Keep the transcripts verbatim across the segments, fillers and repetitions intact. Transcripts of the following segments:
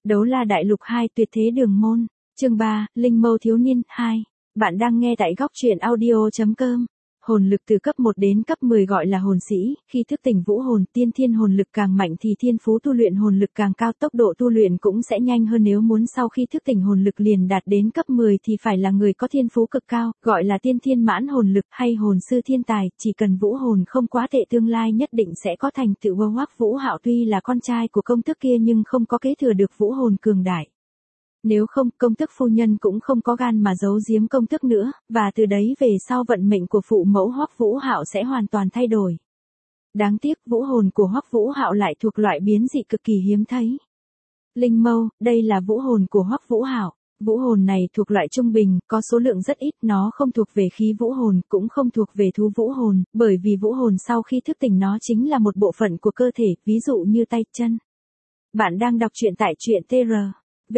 Đấu La Đại Lục hai Tuyệt Thế Đường Môn, chương ba, Linh Mâu Thiếu Niên hai. Bạn đang nghe tại góc truyện audio chấm com. Hồn lực từ cấp một đến cấp mười gọi là hồn sĩ, khi thức tỉnh vũ hồn, tiên thiên hồn lực càng mạnh thì thiên phú tu luyện hồn lực càng cao, tốc độ tu luyện cũng sẽ nhanh hơn. Nếu muốn sau khi thức tỉnh hồn lực liền đạt đến cấp mười thì phải là người có thiên phú cực cao, gọi là tiên thiên mãn hồn lực hay hồn sư thiên tài, chỉ cần vũ hồn không quá tệ tương lai nhất định sẽ có thành tựu. Hoắc Vũ Hạo tuy là con trai của công tước kia nhưng không có kế thừa được vũ hồn cường đại. Nếu không, công tước phu nhân cũng không có gan mà giấu giếm công tước nữa, và từ đấy về sau vận mệnh của phụ mẫu Hoắc Vũ Hạo sẽ hoàn toàn thay đổi. Đáng tiếc, vũ hồn của Hoắc Vũ Hạo lại thuộc loại biến dị cực kỳ hiếm thấy. Linh Mâu, đây là vũ hồn của Hoắc Vũ Hạo. Vũ hồn này thuộc loại trung bình, có số lượng rất ít, nó không thuộc về khí vũ hồn, cũng không thuộc về thú vũ hồn, bởi vì vũ hồn sau khi thức tỉnh nó chính là một bộ phận của cơ thể, ví dụ như tay chân. Bạn đang đọc truyện tại truyện tê rờ.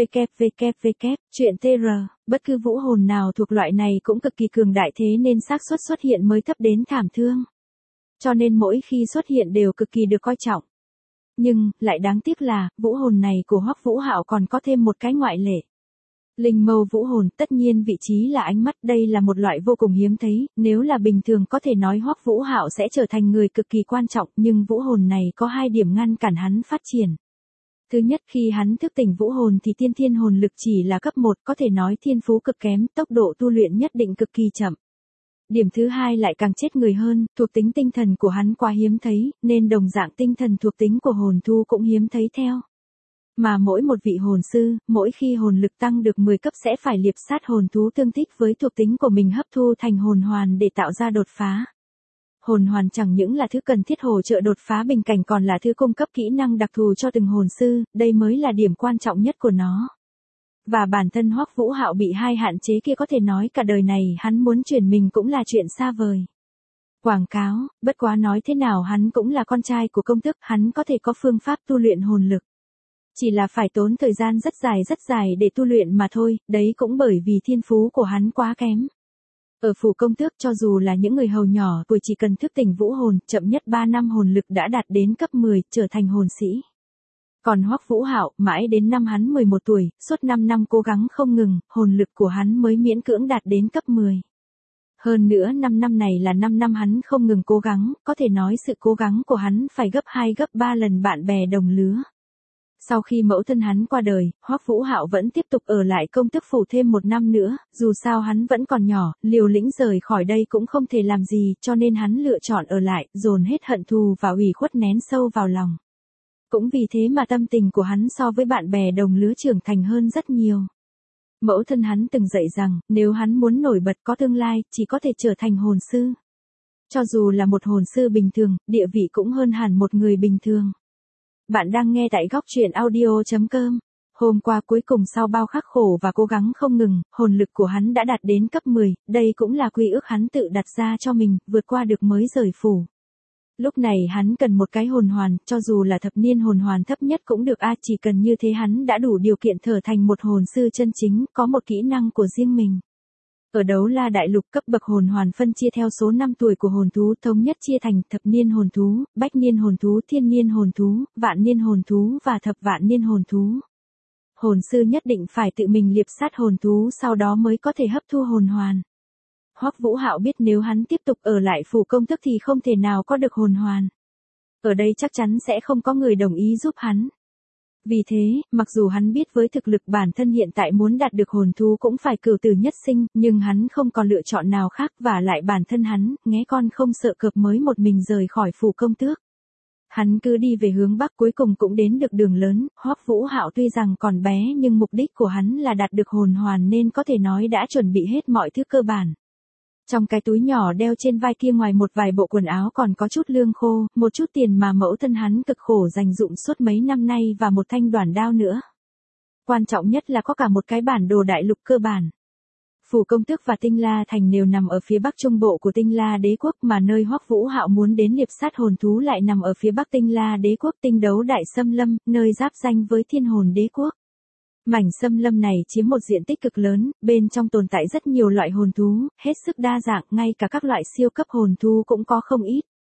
www, truyện tê rờ, bất cứ vũ hồn nào thuộc loại này cũng cực kỳ cường đại, thế nên xác suất xuất hiện mới thấp đến thảm thương. Cho nên mỗi khi xuất hiện đều cực kỳ được coi trọng. Nhưng, lại đáng tiếc là, vũ hồn này của Hoắc Vũ Hạo còn có thêm một cái ngoại lệ. Linh Mâu vũ hồn, tất nhiên vị trí là ánh mắt, đây là một loại vô cùng hiếm thấy, nếu là bình thường có thể nói Hoắc Vũ Hạo sẽ trở thành người cực kỳ quan trọng, nhưng vũ hồn này có hai điểm ngăn cản hắn phát triển. Thứ nhất, khi hắn thức tỉnh vũ hồn thì tiên thiên hồn lực chỉ là cấp một, có thể nói thiên phú cực kém, tốc độ tu luyện nhất định cực kỳ chậm. Điểm thứ hai lại càng chết người hơn, thuộc tính tinh thần của hắn quá hiếm thấy, nên đồng dạng tinh thần thuộc tính của hồn thú cũng hiếm thấy theo. Mà mỗi một vị hồn sư, mỗi khi hồn lực tăng được mười cấp sẽ phải liệp sát hồn thú tương thích với thuộc tính của mình hấp thu thành hồn hoàn để tạo ra đột phá. Hồn hoàn chẳng những là thứ cần thiết hỗ trợ đột phá bình cảnh còn là thứ cung cấp kỹ năng đặc thù cho từng hồn sư, đây mới là điểm quan trọng nhất của nó. Và bản thân Hoắc Vũ Hạo bị hai hạn chế kia có thể nói cả đời này hắn muốn chuyển mình cũng là chuyện xa vời. Quảng cáo, bất quá nói thế nào hắn cũng là con trai của công tước, hắn có thể có phương pháp tu luyện hồn lực. Chỉ là phải tốn thời gian rất dài rất dài để tu luyện mà thôi, đấy cũng bởi vì thiên phú của hắn quá kém. Ở phủ công tước cho dù là những người hầu nhỏ tuổi chỉ cần thức tỉnh vũ hồn, chậm nhất ba năm hồn lực đã đạt đến cấp mười, trở thành hồn sĩ. Còn Hoắc Vũ Hạo, mãi đến năm hắn mười một tuổi, suốt năm năm cố gắng không ngừng, hồn lực của hắn mới miễn cưỡng đạt đến cấp mười. Hơn nữa năm năm này là năm năm hắn không ngừng cố gắng, có thể nói sự cố gắng của hắn phải gấp hai gấp ba lần bạn bè đồng lứa. Sau khi mẫu thân hắn qua đời, Hoắc Vũ Hạo vẫn tiếp tục ở lại công tước phủ thêm một năm nữa, dù sao hắn vẫn còn nhỏ, liều lĩnh rời khỏi đây cũng không thể làm gì, cho nên hắn lựa chọn ở lại, dồn hết hận thù và ủy khuất nén sâu vào lòng. Cũng vì thế mà tâm tình của hắn so với bạn bè đồng lứa trưởng thành hơn rất nhiều. Mẫu thân hắn từng dạy rằng, nếu hắn muốn nổi bật có tương lai, chỉ có thể trở thành hồn sư. Cho dù là một hồn sư bình thường, địa vị cũng hơn hẳn một người bình thường. Bạn đang nghe tại góc truyện audio chấm com. Hôm qua cuối cùng sau bao khắc khổ và cố gắng không ngừng, hồn lực của hắn đã đạt đến cấp mười, đây cũng là quy ước hắn tự đặt ra cho mình, vượt qua được mới rời phủ. Lúc này hắn cần một cái hồn hoàn, cho dù là thập niên hồn hoàn thấp nhất cũng được a, chỉ cần như thế hắn đã đủ điều kiện trở thành một hồn sư chân chính, có một kỹ năng của riêng mình. Ở Đấu La Đại Lục cấp bậc hồn hoàn phân chia theo số năm tuổi của hồn thú, thống nhất chia thành thập niên hồn thú, bách niên hồn thú, thiên niên hồn thú, vạn niên hồn thú và thập vạn niên hồn thú. Hồn sư nhất định phải tự mình liệp sát hồn thú sau đó mới có thể hấp thu hồn hoàn. Hoắc Vũ Hạo biết nếu hắn tiếp tục ở lại phủ công tước thì không thể nào có được hồn hoàn. Ở đây chắc chắn sẽ không có người đồng ý giúp hắn. Vì thế, mặc dù hắn biết với thực lực bản thân hiện tại muốn đạt được hồn thú cũng phải cửu tử nhất sinh, nhưng hắn không còn lựa chọn nào khác, và lại bản thân hắn, nghé con không sợ cọp mới một mình rời khỏi phủ công tước. Hắn cứ đi về hướng bắc cuối cùng cũng đến được đường lớn, Hoắc Vũ Hạo tuy rằng còn bé nhưng mục đích của hắn là đạt được hồn hoàn nên có thể nói đã chuẩn bị hết mọi thứ cơ bản. Trong cái túi nhỏ đeo trên vai kia ngoài một vài bộ quần áo còn có chút lương khô, một chút tiền mà mẫu thân hắn cực khổ dành dụm suốt mấy năm nay và một thanh đoản đao nữa. Quan trọng nhất là có cả một cái bản đồ đại lục cơ bản. Phủ công tước và Tinh La Thành đều nằm ở phía bắc trung bộ của Tinh La Đế quốc, mà nơi Hoắc Vũ Hạo muốn đến liệp sát hồn thú lại nằm ở phía bắc Tinh La Đế quốc, Tinh Đấu Đại Xâm Lâm, nơi giáp ranh với Thiên Hồn Đế quốc. Mảnh xâm lâm này chiếm một diện tích cực lớn, bên trong tồn tại rất nhiều loại hồn thú, hết sức đa dạng, ngay cả các loại siêu cấp hồn thú cũng có không ít.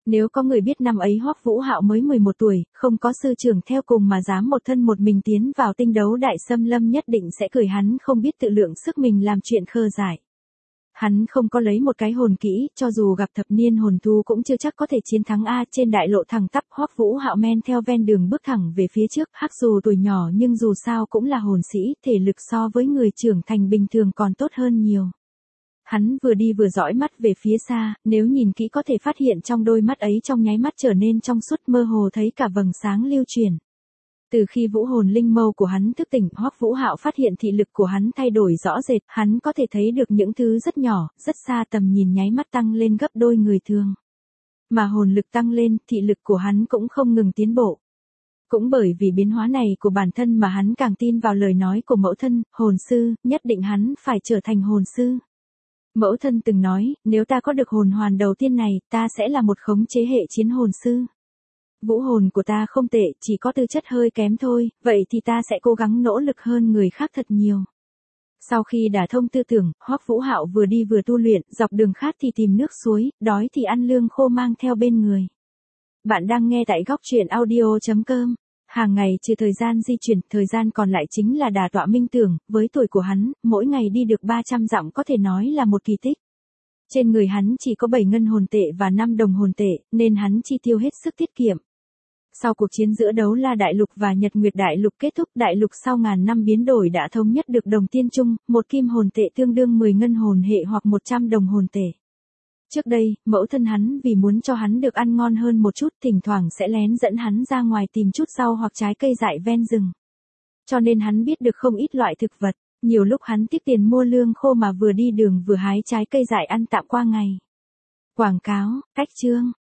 Nếu có người biết năm ấy Hoắc Vũ Hạo mới mười một tuổi, không có sư trưởng theo cùng mà dám một thân một mình tiến vào tinh đấu đại xâm lâm nhất định sẽ cười hắn không biết tự lượng sức mình làm chuyện khờ dại. Hắn không có lấy một cái hồn kỹ, cho dù gặp thập niên hồn thú cũng chưa chắc có thể chiến thắng a. Trên đại lộ thẳng tắp, Hoắc Vũ Hạo men theo ven đường bước thẳng về phía trước, hắc dù tuổi nhỏ nhưng dù sao cũng là hồn sĩ, thể lực so với người trưởng thành bình thường còn tốt hơn nhiều. Hắn vừa đi vừa dõi mắt về phía xa, nếu nhìn kỹ có thể phát hiện trong đôi mắt ấy trong nháy mắt trở nên trong suốt, mơ hồ thấy cả vầng sáng lưu chuyển. Từ khi vũ hồn linh mâu của hắn thức tỉnh, Hoắc Vũ Hạo phát hiện thị lực của hắn thay đổi rõ rệt, hắn có thể thấy được những thứ rất nhỏ, rất xa, tầm nhìn nháy mắt tăng lên gấp đôi người thường. Mà hồn lực tăng lên, thị lực của hắn cũng không ngừng tiến bộ. Cũng bởi vì biến hóa này của bản thân mà hắn càng tin vào lời nói của mẫu thân, hồn sư, nhất định hắn phải trở thành hồn sư. Mẫu thân từng nói, nếu ta có được hồn hoàn đầu tiên này, ta sẽ là một khống chế hệ chiến hồn sư. Vũ hồn của ta không tệ, chỉ có tư chất hơi kém thôi, vậy thì ta sẽ cố gắng nỗ lực hơn người khác thật nhiều. Sau khi đả thông tư tưởng, Hoắc Vũ Hạo vừa đi vừa tu luyện, dọc đường khát thì tìm nước suối, đói thì ăn lương khô mang theo bên người. Bạn đang nghe tại góc truyện audio chấm com. Hàng ngày trừ thời gian di chuyển, thời gian còn lại chính là đả tọa minh tưởng, với tuổi của hắn, mỗi ngày đi được ba trăm dặm có thể nói là một kỳ tích. Trên người hắn chỉ có bảy ngân hồn tệ và năm đồng hồn tệ, nên hắn chi tiêu hết sức tiết kiệm. Sau cuộc chiến giữa Đấu La Đại Lục và Nhật Nguyệt Đại Lục kết thúc, Đại Lục sau ngàn năm biến đổi đã thống nhất được đồng tiên chung, một kim hồn tệ tương đương mười ngân hồn hệ hoặc một trăm đồng hồn tệ. Trước đây, mẫu thân hắn vì muốn cho hắn được ăn ngon hơn một chút, thỉnh thoảng sẽ lén dẫn hắn ra ngoài tìm chút rau hoặc trái cây dại ven rừng. Cho nên hắn biết được không ít loại thực vật, nhiều lúc hắn tiếc tiền mua lương khô mà vừa đi đường vừa hái trái cây dại ăn tạm qua ngày. Quảng cáo, cách chương,